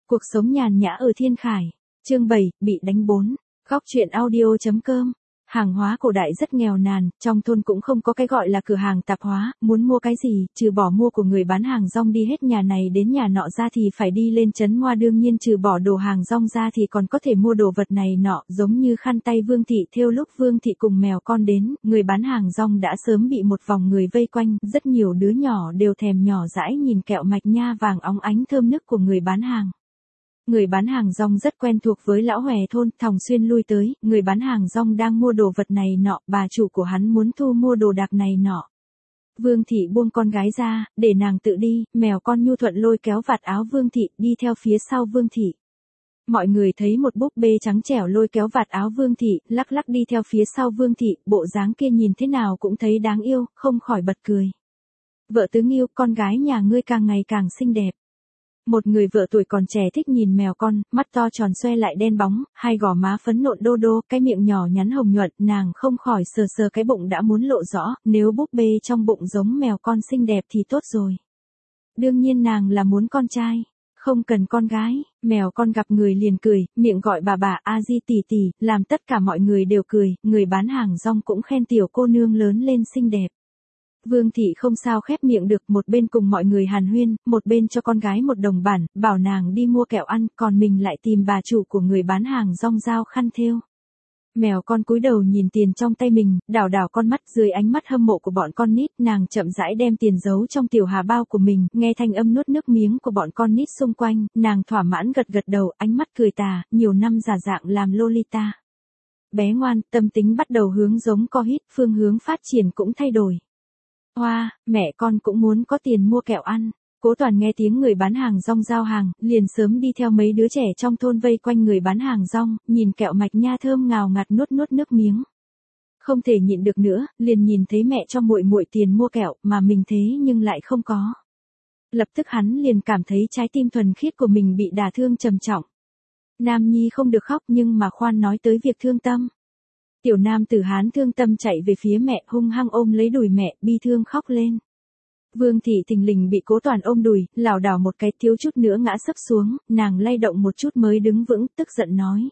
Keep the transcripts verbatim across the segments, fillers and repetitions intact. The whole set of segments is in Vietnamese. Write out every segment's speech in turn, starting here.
Cuộc sống nhàn nhã ở Thiên Khải. Chương bảy, bị đánh bốn. Góc truyện audio.com. Hàng hóa cổ đại rất nghèo nàn, trong thôn cũng không có cái gọi là cửa hàng tạp hóa, muốn mua cái gì, trừ bỏ mua của người bán hàng rong đi hết nhà này đến nhà nọ ra thì phải đi lên trấn Hoa, đương nhiên trừ bỏ đồ hàng rong ra thì còn có thể mua đồ vật này nọ, giống như khăn tay Vương Thị thêu. Lúc Vương Thị cùng mèo con đến, người bán hàng rong đã sớm bị một vòng người vây quanh, rất nhiều đứa nhỏ đều thèm nhỏ dãi nhìn kẹo mạch nha vàng óng ánh thơm nức của người bán hàng. Người bán hàng rong rất quen thuộc với lão hòe thôn, thường xuyên lui tới, người bán hàng rong đang mua đồ vật này nọ, bà chủ của hắn muốn thu mua đồ đạc này nọ. Vương Thị buông con gái ra, để nàng tự đi, mèo con nhu thuận lôi kéo vạt áo Vương Thị, đi theo phía sau Vương Thị. Mọi người thấy một búp bê trắng trẻo lôi kéo vạt áo Vương Thị, lắc lắc đi theo phía sau Vương Thị, bộ dáng kia nhìn thế nào cũng thấy đáng yêu, không khỏi bật cười. Vợ tứ Nghiêu, con gái nhà ngươi càng ngày càng xinh đẹp. Một người vợ tuổi còn trẻ thích nhìn mèo con, mắt to tròn xoe lại đen bóng, hai gò má phấn nộn đô đô, cái miệng nhỏ nhắn hồng nhuận, nàng không khỏi sờ sờ cái bụng đã muốn lộ rõ, nếu búp bê trong bụng giống mèo con xinh đẹp thì tốt rồi. Đương nhiên nàng là muốn con trai, không cần con gái. Mèo con gặp người liền cười, miệng gọi bà bà a di tỷ tỷ, làm tất cả mọi người đều cười, người bán hàng rong cũng khen tiểu cô nương lớn lên xinh đẹp. Vương Thị không sao khép miệng được, một bên cùng mọi người hàn huyên, một bên cho con gái một đồng bản, bảo nàng đi mua kẹo ăn, còn mình lại tìm bà chủ của người bán hàng rong giao khăn thêu. Mèo con cúi đầu nhìn tiền trong tay mình, đảo đảo con mắt dưới ánh mắt hâm mộ của bọn con nít, nàng chậm rãi đem tiền giấu trong tiểu hà bao của mình, nghe thanh âm nuốt nước miếng của bọn con nít xung quanh, nàng thỏa mãn gật gật đầu, ánh mắt cười tà, nhiều năm giả dạng làm Lolita. Bé ngoan, tâm tính bắt đầu hướng giống co hít, phương hướng phát triển cũng thay đổi. Hoa, mẹ con cũng muốn có tiền mua kẹo ăn. Cố Toàn nghe tiếng người bán hàng rong giao hàng, liền sớm đi theo mấy đứa trẻ trong thôn vây quanh người bán hàng rong, nhìn kẹo mạch nha thơm ngào ngạt nuốt nuốt nước miếng. Không thể nhịn được nữa, liền nhìn thấy mẹ cho muội muội tiền mua kẹo, mà mình thế nhưng lại không có. Lập tức hắn liền cảm thấy trái tim thuần khiết của mình bị đả thương trầm trọng. Nam nhi không được khóc, nhưng mà khoan nói tới việc thương tâm. Tiểu nam tử Hán thương tâm chạy về phía mẹ, hung hăng ôm lấy đùi mẹ, bi thương khóc lên. Vương Thị thình lình bị Cố Toàn ôm đùi, lảo đảo một cái thiếu chút nữa ngã sấp xuống, nàng lay động một chút mới đứng vững, tức giận nói.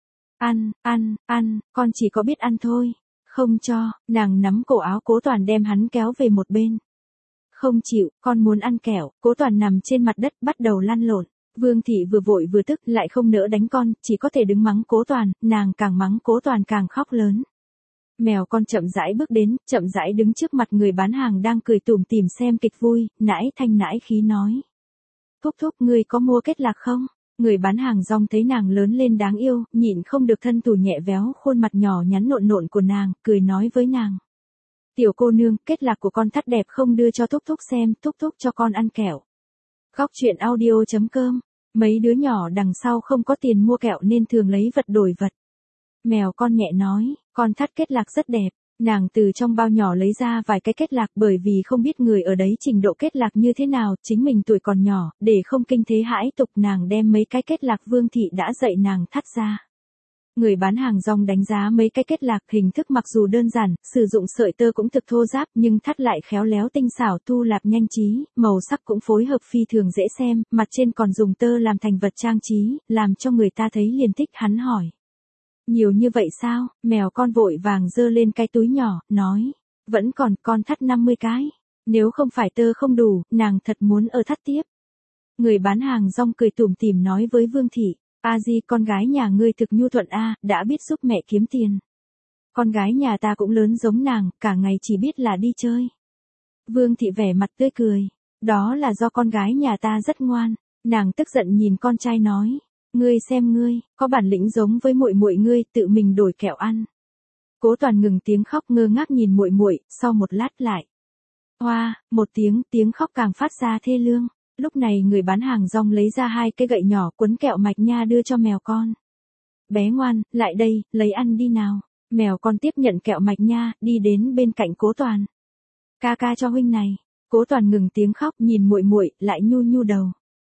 Ăn, ăn, ăn, con chỉ có biết ăn thôi. Không cho, nàng nắm cổ áo Cố Toàn đem hắn kéo về một bên. Không chịu, con muốn ăn kẹo. Cố Toàn nằm trên mặt đất bắt đầu lăn lộn. Vương Thị vừa vội vừa tức, lại không nỡ đánh con, chỉ có thể đứng mắng Cố Toàn, nàng càng mắng Cố Toàn càng khóc lớn. Mèo con chậm rãi bước đến, chậm rãi đứng trước mặt người bán hàng đang cười tủm tỉm xem kịch vui, nãi thanh nãi khí nói. Thúc thúc, ngươi có mua kết lạc không? Người bán hàng rong thấy nàng lớn lên đáng yêu, nhịn không được thân thủ nhẹ véo khuôn mặt nhỏ nhắn nộn nộn của nàng, cười nói với nàng. Tiểu cô nương, kết lạc của con thắt đẹp không đưa cho thúc thúc xem, thúc thúc cho con ăn kẹo. Góc truyện audio.com. Mấy đứa nhỏ đằng sau không có tiền mua kẹo nên thường lấy vật đổi vật. Mèo con nhẹ nói, con thắt kết lạc rất đẹp. Nàng từ trong bao nhỏ lấy ra vài cái kết lạc, bởi vì không biết người ở đấy trình độ kết lạc như thế nào, chính mình tuổi còn nhỏ, để không kinh thế hãi tục nàng đem mấy cái kết lạc Vương Thị đã dạy nàng thắt ra. Người bán hàng rong đánh giá mấy cái kết lạc, hình thức mặc dù đơn giản, sử dụng sợi tơ cũng thực thô ráp, nhưng thắt lại khéo léo tinh xảo, thu lạp nhanh trí, màu sắc cũng phối hợp phi thường dễ xem, mặt trên còn dùng tơ làm thành vật trang trí, làm cho người ta thấy liền thích. Hắn hỏi. Nhiều như vậy sao? Mèo con vội vàng giơ lên cái túi nhỏ, nói. Vẫn còn, con thắt năm mươi cái. Nếu không phải tơ không đủ, nàng thật muốn ở thắt tiếp. Người bán hàng rong cười tủm tỉm nói với Vương Thị. A Di, con gái nhà ngươi thực nhu thuận a, đã biết giúp mẹ kiếm tiền. Con gái nhà ta cũng lớn giống nàng, cả ngày chỉ biết là đi chơi. Vương Thị vẻ mặt tươi cười. Đó là do con gái nhà ta rất ngoan. Nàng tức giận nhìn con trai nói. Ngươi xem ngươi, có bản lĩnh giống với muội muội ngươi, tự mình đổi kẹo ăn. Cố Toàn ngừng tiếng khóc ngơ ngác nhìn muội muội, sau một lát lại. Hoa, một tiếng, tiếng khóc càng phát ra thê lương. Lúc này người bán hàng rong lấy ra hai cái gậy nhỏ quấn kẹo mạch nha đưa cho mèo con. Bé ngoan, lại đây, lấy ăn đi nào. Mèo con tiếp nhận kẹo mạch nha, đi đến bên cạnh Cố Toàn. Ca ca cho huynh này. Cố Toàn ngừng tiếng khóc nhìn muội muội, lại nhu nhu đầu.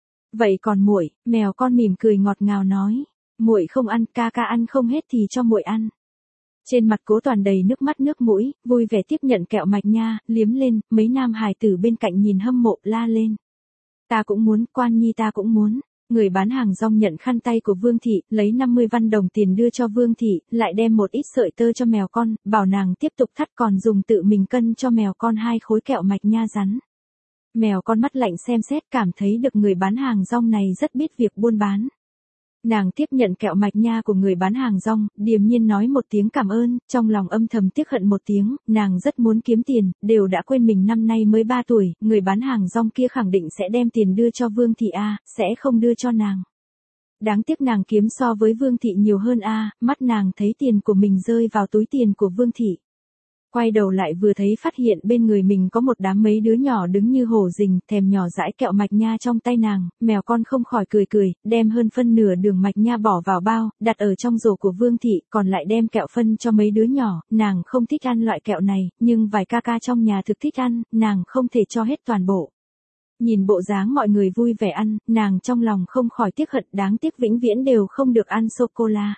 Vậy còn muội? Mèo con mỉm cười ngọt ngào nói. Muội không ăn, ca ca ăn không hết thì cho muội ăn. Trên mặt Cố Toàn đầy nước mắt nước mũi, vui vẻ tiếp nhận kẹo mạch nha, liếm lên, mấy nam hài tử bên cạnh nhìn hâm mộ la lên. Ta cũng muốn, Quan Nhi ta cũng muốn. Người bán hàng rong nhận khăn tay của Vương Thị, lấy năm mươi văn đồng tiền đưa cho Vương Thị, lại đem một ít sợi tơ cho mèo con, bảo nàng tiếp tục thắt còn dùng tự mình cân cho mèo con hai khối kẹo mạch nha rắn. Mèo con mắt lạnh xem xét cảm thấy được người bán hàng rong này rất biết việc buôn bán. Nàng tiếp nhận kẹo mạch nha của người bán hàng rong, điềm nhiên nói một tiếng cảm ơn, trong lòng âm thầm tiếc hận một tiếng, nàng rất muốn kiếm tiền, đều đã quên mình năm nay mới ba tuổi, người bán hàng rong kia khẳng định sẽ đem tiền đưa cho Vương Thị A, sẽ không đưa cho nàng. Đáng tiếc nàng kiếm so với Vương Thị nhiều hơn A, mắt nàng thấy tiền của mình rơi vào túi tiền của Vương Thị. Quay đầu lại vừa thấy phát hiện bên người mình có một đám mấy đứa nhỏ đứng như hổ rình, thèm nhỏ dãi kẹo mạch nha trong tay nàng, mèo con không khỏi cười cười, đem hơn phân nửa đường mạch nha bỏ vào bao, đặt ở trong rổ của Vương Thị, còn lại đem kẹo phân cho mấy đứa nhỏ, nàng không thích ăn loại kẹo này, nhưng vài ca ca trong nhà thực thích ăn, nàng không thể cho hết toàn bộ. Nhìn bộ dáng mọi người vui vẻ ăn, nàng trong lòng không khỏi tiếc hận, đáng tiếc vĩnh viễn đều không được ăn sô-cô-la.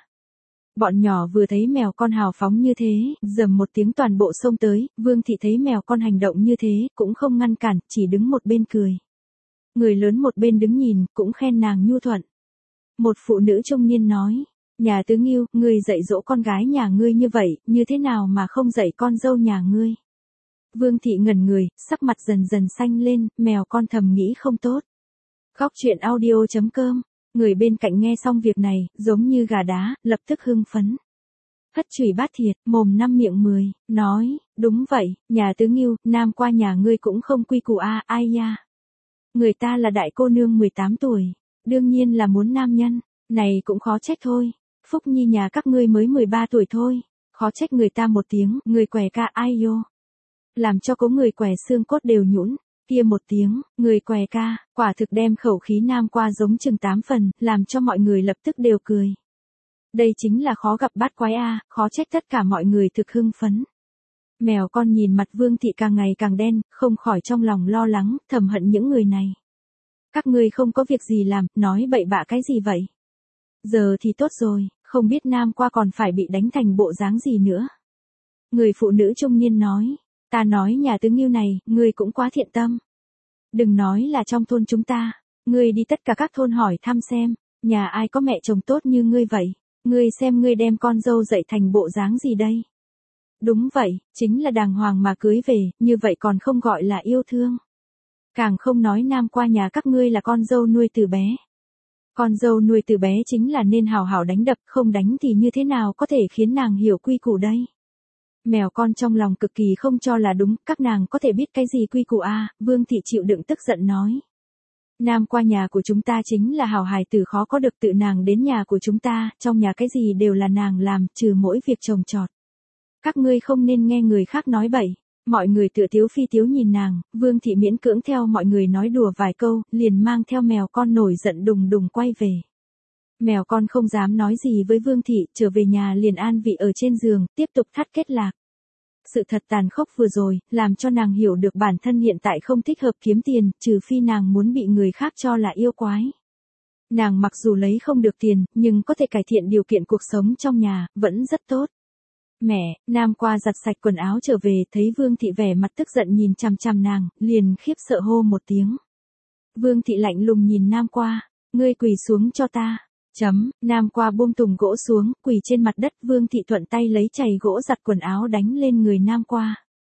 Bọn nhỏ vừa thấy mèo con hào phóng như thế, rầm một tiếng toàn bộ xông tới, Vương Thị thấy mèo con hành động như thế, cũng không ngăn cản, chỉ đứng một bên cười. Người lớn một bên đứng nhìn, cũng khen nàng nhu thuận. Một phụ nữ trung niên nói, nhà tứ Nghiêu, ngươi dạy dỗ con gái nhà ngươi như vậy, như thế nào mà không dạy con dâu nhà ngươi? Vương Thị ngẩn người, sắc mặt dần dần xanh lên, mèo con thầm nghĩ không tốt. Góc truyện audio chấm com. Người bên cạnh nghe xong việc này, giống như gà đá, lập tức hưng phấn. Hất chùy bát thiệt, mồm năm miệng mười, nói, đúng vậy, nhà tứ Nghiêu, nam qua nhà ngươi cũng không quy củ a, ai ya. Người ta là đại cô nương mười tám tuổi, đương nhiên là muốn nam nhân, này cũng khó trách thôi. Phúc Nhi nhà các ngươi mới mười ba tuổi thôi, khó trách người ta một tiếng, người què ca ai yo. Làm cho có người què xương cốt đều nhũn. Kia một tiếng, người què ca, quả thực đem khẩu khí nam qua giống chừng tám phần, làm cho mọi người lập tức đều cười. Đây chính là khó gặp bát quái a, khó trách tất cả mọi người thực hưng phấn. Mèo con nhìn mặt Vương Thị càng ngày càng đen, không khỏi trong lòng lo lắng, thầm hận những người này. Các ngươi không có việc gì làm, nói bậy bạ cái gì vậy? Giờ thì tốt rồi, không biết nam qua còn phải bị đánh thành bộ dáng gì nữa. Người phụ nữ trung niên nói. Ta nói nhà tứ Nghiêu này, ngươi cũng quá thiện tâm. Đừng nói là trong thôn chúng ta, ngươi đi tất cả các thôn hỏi thăm xem, nhà ai có mẹ chồng tốt như ngươi vậy, ngươi xem ngươi đem con dâu dạy thành bộ dáng gì đây. Đúng vậy, chính là đàng hoàng mà cưới về, như vậy còn không gọi là yêu thương. Càng không nói nam qua nhà các ngươi là con dâu nuôi từ bé. Con dâu nuôi từ bé chính là nên hào hào đánh đập, không đánh thì như thế nào có thể khiến nàng hiểu quy củ đây. Mèo con trong lòng cực kỳ không cho là đúng, các nàng có thể biết cái gì quy củ a, Vương Thị chịu đựng tức giận nói. Nam qua nhà của chúng ta chính là hào hài tử khó có được, tự nàng đến nhà của chúng ta, trong nhà cái gì đều là nàng làm, trừ mỗi việc trồng trọt. Các ngươi không nên nghe người khác nói bậy. Mọi người tựa tiếu phi tiếu nhìn nàng, Vương Thị miễn cưỡng theo mọi người nói đùa vài câu, liền mang theo mèo con nổi giận đùng đùng quay về. Mèo con không dám nói gì với Vương Thị, trở về nhà liền an vị ở trên giường, tiếp tục thắt kết lạc. Sự thật tàn khốc vừa rồi, làm cho nàng hiểu được bản thân hiện tại không thích hợp kiếm tiền, trừ phi nàng muốn bị người khác cho là yêu quái. Nàng mặc dù lấy không được tiền, nhưng có thể cải thiện điều kiện cuộc sống trong nhà, vẫn rất tốt. Mẹ, nam qua giặt sạch quần áo trở về, thấy Vương Thị vẻ mặt tức giận nhìn chằm chằm nàng, liền khiếp sợ hô một tiếng. Vương Thị lạnh lùng nhìn nam qua, ngươi quỳ xuống cho ta. Chấm, nam qua buông tùng gỗ xuống, quỳ trên mặt đất, Vương Thị thuận tay lấy chày gỗ giặt quần áo đánh lên người nam qua.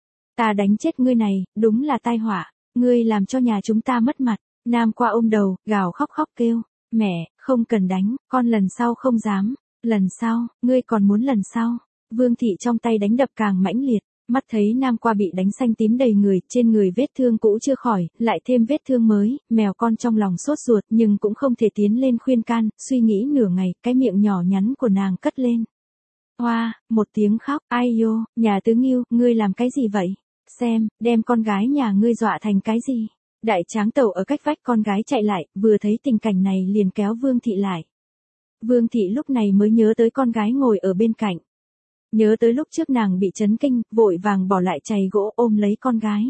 Ta đánh chết ngươi này, đúng là tai họa, ngươi làm cho nhà chúng ta mất mặt. Nam qua ôm đầu, gào khóc khóc kêu, mẹ, không cần đánh, con lần sau không dám, lần sau, ngươi còn muốn lần sau. Vương Thị trong tay đánh đập càng mãnh liệt, mắt thấy nam qua bị đánh xanh tím đầy người, trên người vết thương cũ chưa khỏi, lại thêm vết thương mới, mèo con trong lòng sốt ruột nhưng cũng không thể tiến lên khuyên can, suy nghĩ nửa ngày, cái miệng nhỏ nhắn của nàng cất lên. Hoa, một tiếng khóc, ai yo, nhà tứ Nghiêu, ngươi làm cái gì vậy? Xem, đem con gái nhà ngươi dọa thành cái gì? Đại tráng tẩu ở cách vách con gái chạy lại, vừa thấy tình cảnh này liền kéo Vương Thị lại. Vương Thị lúc này mới nhớ tới con gái ngồi ở bên cạnh. Nhớ tới lúc trước nàng bị chấn kinh, vội vàng bỏ lại chày gỗ ôm lấy con gái.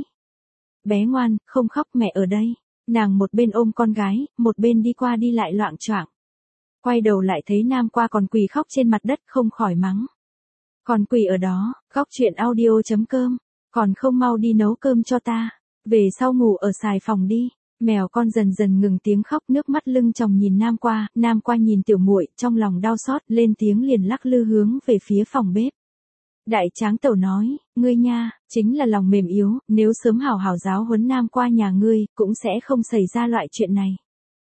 Bé ngoan, không khóc, mẹ ở đây. Nàng một bên ôm con gái, một bên đi qua đi lại loạng choạng. Quay đầu lại thấy nam qua còn quỳ khóc trên mặt đất, không khỏi mắng. Còn quỳ ở đó, góc truyện audio chấm com, còn không mau đi nấu cơm cho ta. Về sau ngủ ở xài phòng đi. Mèo con dần dần ngừng tiếng khóc, nước mắt lưng tròng nhìn Nam qua, Nam qua nhìn tiểu muội, trong lòng đau xót, lên tiếng liền lắc lư hướng về phía phòng bếp. Đại tráng tẩu nói, ngươi nha, chính là lòng mềm yếu, nếu sớm hảo hảo giáo huấn Nam qua nhà ngươi, cũng sẽ không xảy ra loại chuyện này.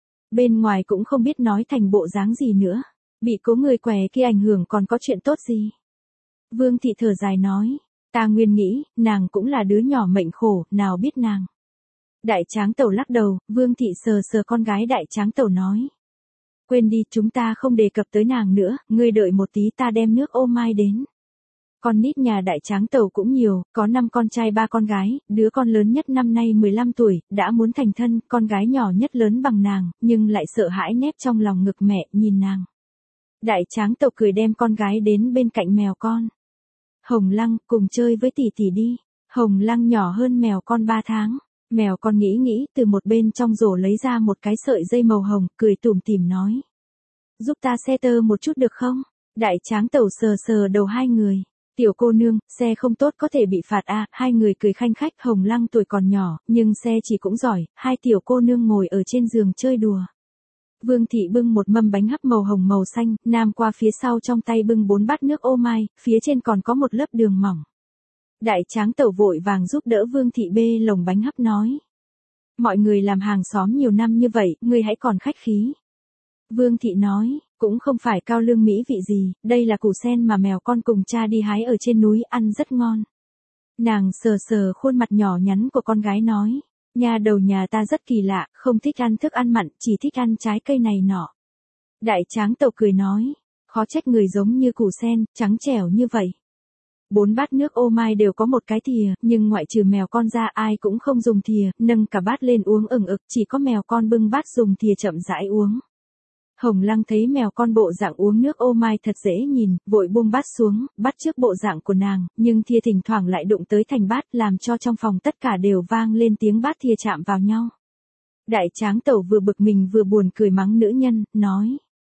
Bên ngoài cũng không biết nói thành bộ dáng gì nữa, bị cố người què kia ảnh hưởng còn có chuyện tốt gì. Vương thị thở dài nói, ta nguyên nghĩ, nàng cũng là đứa nhỏ mệnh khổ, nào biết nàng. Đại tráng tẩu lắc đầu, Vương thị sờ sờ con gái đại tráng tẩu nói. Quên đi, chúng ta không đề cập tới nàng nữa, ngươi đợi một tí ta đem nước ô mai đến. Con nít nhà đại tráng tẩu cũng nhiều, có năm con trai ba con gái, đứa con lớn nhất năm nay mười lăm tuổi, đã muốn thành thân, con gái nhỏ nhất lớn bằng nàng, nhưng lại sợ hãi nép trong lòng ngực mẹ, nhìn nàng. Đại tráng tẩu cười đem con gái đến bên cạnh mèo con. Hồng Lăng, cùng chơi với tỷ tỷ đi. Hồng Lăng nhỏ hơn mèo con ba tháng. Mèo con nghĩ nghĩ, từ một bên trong rổ lấy ra một cái sợi dây màu hồng, cười tủm tỉm nói. Giúp ta xe tơ một chút được không? Đại tráng tẩu sờ sờ đầu hai người. Tiểu cô nương, xe không tốt có thể bị phạt à, hai người cười khanh khách. Hồng Lăng tuổi còn nhỏ, nhưng xe chỉ cũng giỏi, hai tiểu cô nương ngồi ở trên giường chơi đùa. Vương thị bưng một mâm bánh hấp màu hồng màu xanh, Nam qua phía sau trong tay bưng bốn bát nước ô mai, phía trên còn có một lớp đường mỏng. Đại tráng tẩu vội vàng giúp đỡ Vương thị bê lồng bánh hấp nói. Mọi người làm hàng xóm nhiều năm như vậy, ngươi hãy còn khách khí. Vương thị nói, cũng không phải cao lương mỹ vị gì, đây là củ sen mà mèo con cùng cha đi hái ở trên núi, ăn rất ngon. Nàng sờ sờ khuôn mặt nhỏ nhắn của con gái nói, nhà đầu nhà ta rất kỳ lạ, không thích ăn thức ăn mặn, chỉ thích ăn trái cây này nọ. Đại tráng tẩu cười nói, khó trách người giống như củ sen, trắng trẻo như vậy. Bốn bát nước ô mai đều có một cái thìa, nhưng ngoại trừ mèo con ra ai cũng không dùng thìa, nâng cả bát lên uống ừng ực, chỉ có mèo con bưng bát dùng thìa chậm rãi uống. Hồng Lăng thấy mèo con bộ dạng uống nước ô mai thật dễ nhìn, vội buông bát xuống, bắt trước bộ dạng của nàng, nhưng thìa thỉnh thoảng lại đụng tới thành bát làm cho trong phòng tất cả đều vang lên tiếng bát thìa chạm vào nhau. Đại tráng tẩu vừa bực mình vừa buồn cười mắng nữ nhân, nói.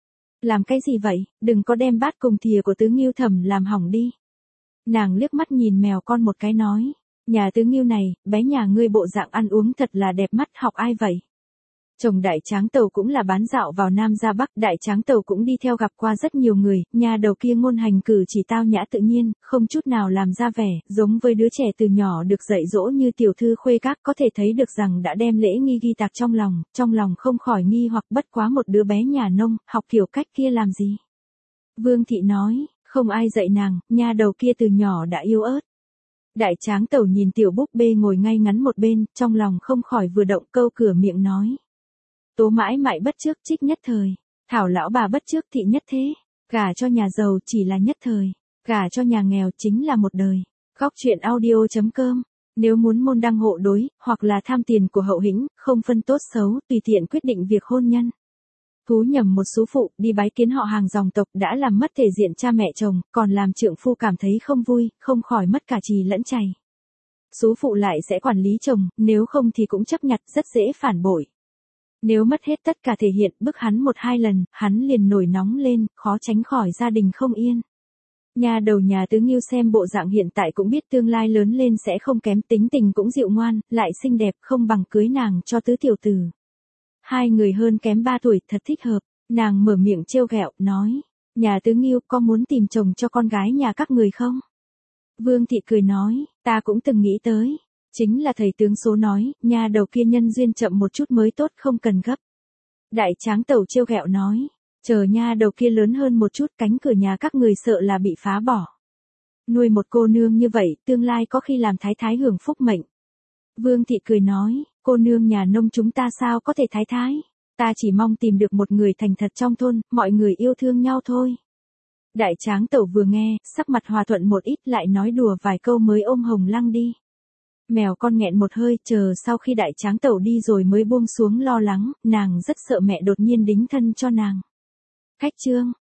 Làm cái gì vậy, đừng có đem bát cùng thìa của tứ Nghiêu Thẩm làm hỏng đi. Nàng liếc mắt nhìn mèo con một cái nói, nhà tứ Nghiêu này, bé nhà ngươi bộ dạng ăn uống thật là đẹp mắt, học ai vậy? Chồng đại tráng tẩu cũng là bán dạo vào Nam ra Bắc, đại tráng tẩu cũng đi theo gặp qua rất nhiều người, nhà đầu kia ngôn hành cử chỉ tao nhã tự nhiên, không chút nào làm ra vẻ, giống với đứa trẻ từ nhỏ được dạy dỗ như tiểu thư khuê các, có thể thấy được rằng đã đem lễ nghi ghi tạc trong lòng, trong lòng không khỏi nghi hoặc bất quá một đứa bé nhà nông, học kiểu cách kia làm gì? Vương thị nói, không ai dạy nàng, nhà đầu kia từ nhỏ đã yếu ớt. Đại tráng tẩu nhìn tiểu búp bê ngồi ngay ngắn một bên, trong lòng không khỏi vừa động câu cửa miệng nói. Tố mãi mãi bất trước trích nhất thời, thảo lão bà bất trước thị nhất thế, gả cho nhà giàu chỉ là nhất thời, gả cho nhà nghèo chính là một đời. Góc truyện audio chấm com, nếu muốn môn đăng hộ đối, hoặc là tham tiền của hậu hĩnh, không phân tốt xấu, tùy tiện quyết định việc hôn nhân. Thú nhầm một số phụ, đi bái kiến họ hàng dòng tộc đã làm mất thể diện cha mẹ chồng, còn làm trượng phu cảm thấy không vui, không khỏi mất cả trì lẫn chày. Số phụ lại sẽ quản lý chồng, nếu không thì cũng chấp nhặt, rất dễ phản bội. Nếu mất hết tất cả thể hiện, bức hắn một hai lần, hắn liền nổi nóng lên, khó tránh khỏi gia đình không yên. Nhà đầu nhà tứ Nghiêu xem bộ dạng hiện tại cũng biết tương lai lớn lên sẽ không kém, tính tình cũng dịu ngoan, lại xinh đẹp, không bằng cưới nàng cho tứ tiểu tử. Hai người hơn kém ba tuổi, thật thích hợp, nàng mở miệng trêu ghẹo, nói, nhà tứ Nghiêu có muốn tìm chồng cho con gái nhà các người không? Vương thị cười nói, ta cũng từng nghĩ tới. Chính là thầy tướng số nói, nhà đầu kia nhân duyên chậm một chút mới tốt, không cần gấp. Đại tráng tẩu trêu ghẹo nói, chờ nhà đầu kia lớn hơn một chút, cánh cửa nhà các người sợ là bị phá bỏ. Nuôi một cô nương như vậy, tương lai có khi làm thái thái hưởng phúc mệnh. Vương thị cười nói, cô nương nhà nông chúng ta sao có thể thái thái, ta chỉ mong tìm được một người thành thật trong thôn, mọi người yêu thương nhau thôi. Đại tráng tẩu vừa nghe, sắc mặt hòa thuận một ít, lại nói đùa vài câu mới ôm Hồng Lăng đi. Mèo con nghẹn một hơi, chờ sau khi đại tráng tẩu đi rồi mới buông xuống lo lắng, nàng rất sợ mẹ đột nhiên đính thân cho nàng. Khách trương,